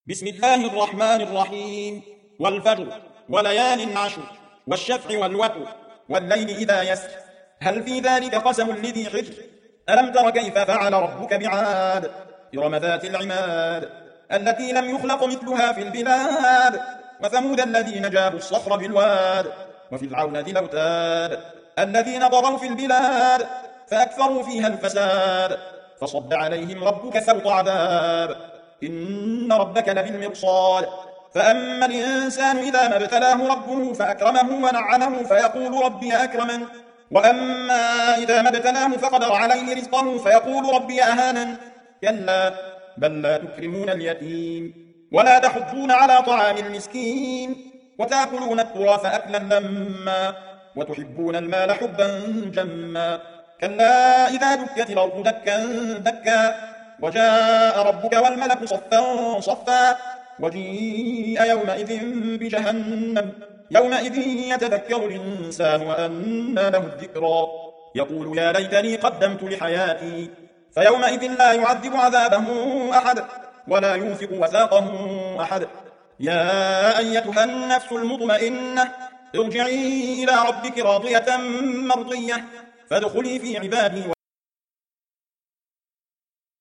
بسم الله الرحمن الرحيم والفجر وليال عشر والشفع والوتر والليل إذا يسر هل في ذلك قسم لذي حجر ألم تر كيف فعل ربك بعاد إرم ذات العماد التي لم يخلق مثلها في البلاد وثمود الذين جابوا الصخر بالواد وفرعون ذي الأوتاد الذين طغوا في البلاد فأكثروا فيها الفساد فصب عليهم ربك سوط عذاب إن ربك لبالمرصاد فأما الإنسان إذا ما ابتلاه ربه فأكرمه ونعمه فيقول ربي أكرمن وأما إذا ما ابتلاه فقدر عليه رزقه فيقول ربي أهانن كلا بل لا تكرمون اليتيم ولا تحضون على طعام المسكين وتأكلون التراث أكلا لما وتحبون المال حبا جما كلا إذا دكت الأرض دكا دكا وجاء ربك والملك صفا صفا وجيء يومئذ بجهنم يومئذ يتذكر الإنسان وأنى له الذكرى يقول يا ليتني قدمت لحياتي فيومئذ لا يعذب عذابه أحد ولا يوثق وثاقه أحد يا أيتها النفس المطمئنة ارجعي إلى ربك راضية مرضية فادخلي في عبادي